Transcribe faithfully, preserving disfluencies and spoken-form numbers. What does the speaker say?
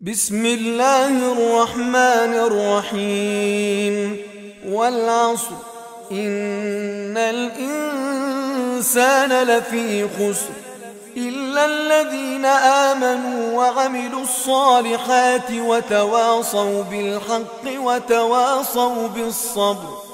بسم الله الرحمن الرحيم والعصر إن الإنسان لفي خسر إلا الذين آمنوا وعملوا الصالحات وتواصوا بالحق وتواصوا بالصبر